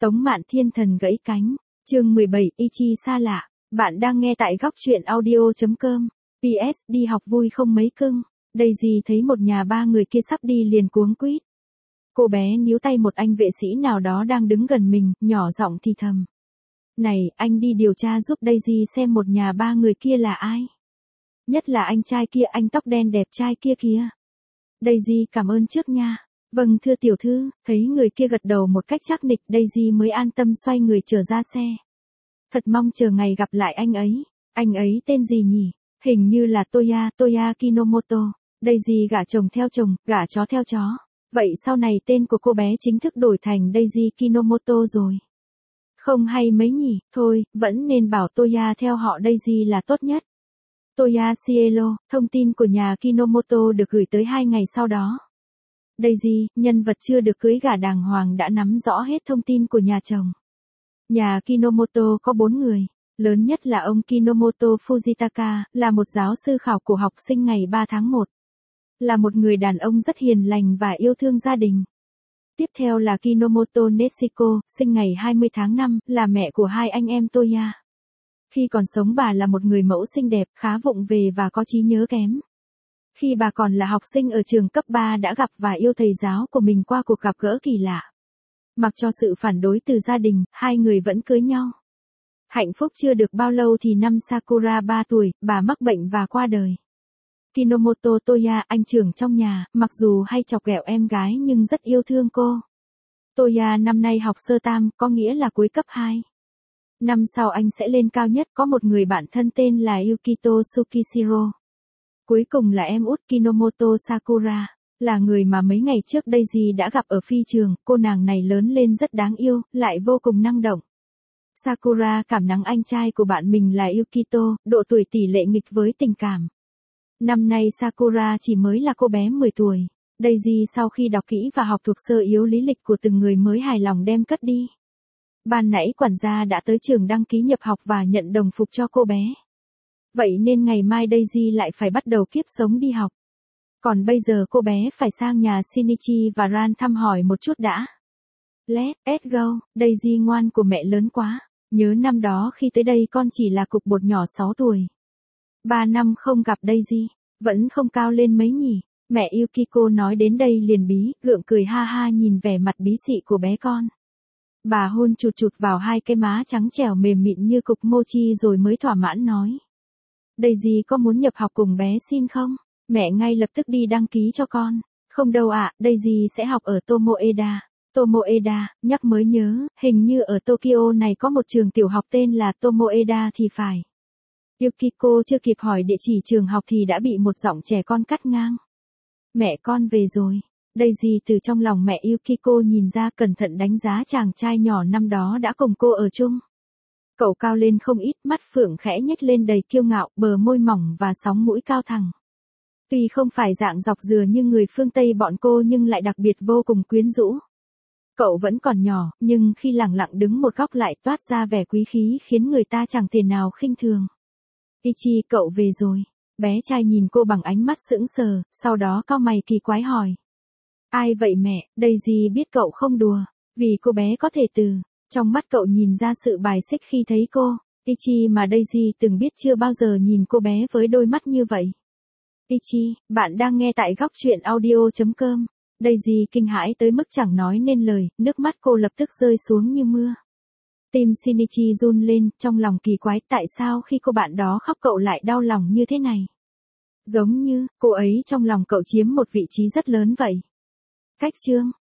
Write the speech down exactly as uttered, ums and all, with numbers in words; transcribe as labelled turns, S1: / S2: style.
S1: Tống Mạn Thiên Thần gãy cánh, chương mười bảy, Ichi xa lạ, bạn đang nghe tại góc truyện audio.com, pê ét đi học vui không mấy cưng, Daisy thấy một nhà ba người kia sắp đi liền cuống quýt. Cô bé níu tay một anh vệ sĩ nào đó đang đứng gần mình, nhỏ giọng thì thầm. Này, anh đi điều tra giúp Daisy xem một nhà ba người kia là ai. Nhất là anh trai kia, anh tóc đen đẹp trai kia kìa. Daisy cảm ơn trước nha. Vâng thưa tiểu thư, thấy người kia gật đầu một cách chắc nịch, Daisy mới an tâm xoay người trở ra xe. Thật mong chờ ngày gặp lại anh ấy. Anh ấy tên gì nhỉ? Hình như là Toya, Toya Kinomoto. Daisy gả chồng theo chồng, gả chó theo chó. Vậy sau này tên của cô bé chính thức đổi thành Daisy Kinomoto rồi. Không hay mấy nhỉ, thôi, vẫn nên bảo Toya theo họ Daisy là tốt nhất. Toya Cielo, thông tin của nhà Kinomoto được gửi tới hai ngày sau đó. Daisy, nhân vật chưa được cưới gả đàng hoàng đã nắm rõ hết thông tin của nhà chồng. Nhà Kinomoto có bốn người, lớn nhất là ông Kinomoto Fujitaka, là một giáo sư khảo cổ học sinh ngày ba tháng một. Là một người đàn ông rất hiền lành và yêu thương gia đình. Tiếp theo là Kinomoto Neshiko, sinh ngày hai mươi tháng năm, là mẹ của hai anh em Toya. Khi còn sống bà là một người mẫu xinh đẹp, khá vụng về và có trí nhớ kém. Khi bà còn là học sinh ở trường cấp ba đã gặp và yêu thầy giáo của mình qua cuộc gặp gỡ kỳ lạ. Mặc cho sự phản đối từ gia đình, hai người vẫn cưới nhau. Hạnh phúc chưa được bao lâu thì năm Sakura ba tuổi, bà mắc bệnh và qua đời. Kinomoto Toya, anh trưởng trong nhà, mặc dù hay chọc ghẹo em gái nhưng rất yêu thương cô. Toya năm nay học sơ tam, có nghĩa là cuối cấp hai. Năm sau anh sẽ lên cao nhất, có một người bạn thân tên là Yukito Tsukishiro. Cuối cùng là em út Kinomoto Sakura, là người mà mấy ngày trước Daisy đã gặp ở phi trường, cô nàng này lớn lên rất đáng yêu, lại vô cùng năng động. Sakura cảm nắng anh trai của bạn mình là Yukito, độ tuổi tỷ lệ nghịch với tình cảm. Năm nay Sakura chỉ mới là cô bé mười tuổi. Daisy sau khi đọc kỹ và học thuộc sơ yếu lý lịch của từng người mới hài lòng đem cất đi. Ban nãy quản gia đã tới trường đăng ký nhập học và nhận đồng phục cho cô bé. Vậy nên ngày mai Daisy lại phải bắt đầu kiếp sống đi học. Còn bây giờ cô bé phải sang nhà Shinichi và Ran thăm hỏi một chút đã. Let's go, Daisy ngoan của mẹ lớn quá. Nhớ năm đó khi tới đây con chỉ là cục bột nhỏ sáu tuổi. Ba năm không gặp Daisy, vẫn không cao lên mấy nhỉ. Mẹ Yukiko nói đến đây liền bí, gượng cười ha ha nhìn vẻ mặt bí xị của bé con. Bà hôn chụt chụt vào hai cái má trắng trẻo mềm mịn như cục mochi rồi mới thỏa mãn nói. Daisy có muốn nhập học cùng bé xin không? Mẹ ngay lập tức đi đăng ký cho con. Không đâu ạ, à, Daisy sẽ học ở Tomoeda. Tomoeda, nhắc mới nhớ, hình như ở Tokyo này có một trường tiểu học tên là Tomoeda thì phải. Yukiko chưa kịp hỏi địa chỉ trường học thì đã bị một giọng trẻ con cắt ngang. Mẹ con về rồi. Daisy từ trong lòng mẹ Yukiko nhìn ra, cẩn thận đánh giá chàng trai nhỏ năm đó đã cùng cô ở chung. Cậu cao lên không ít, mắt phượng khẽ nhếch lên đầy kiêu ngạo, bờ môi mỏng và sóng mũi cao thẳng. Tuy không phải dạng dọc dừa như người phương Tây bọn cô nhưng lại đặc biệt vô cùng quyến rũ. Cậu vẫn còn nhỏ, nhưng khi lẳng lặng đứng một góc lại toát ra vẻ quý khí khiến người ta chẳng thể nào khinh thường. Ichi, cậu về rồi. Bé trai nhìn cô bằng ánh mắt sững sờ, sau đó cau mày kỳ quái hỏi. Ai vậy mẹ? Daisy biết cậu không đùa, vì cô bé có thể từ trong mắt cậu nhìn ra sự bài xích khi thấy cô. Ichi mà Daisy từng biết chưa bao giờ nhìn cô bé với đôi mắt như vậy. Ichi, bạn đang nghe tại góc truyện audio.com. Daisy kinh hãi tới mức chẳng nói nên lời, nước mắt cô lập tức rơi xuống như mưa. Tim Shinichi run lên, trong lòng kỳ quái tại sao khi cô bạn đó khóc cậu lại đau lòng như thế này. Giống như, cô ấy trong lòng cậu chiếm một vị trí rất lớn vậy. Cách chương,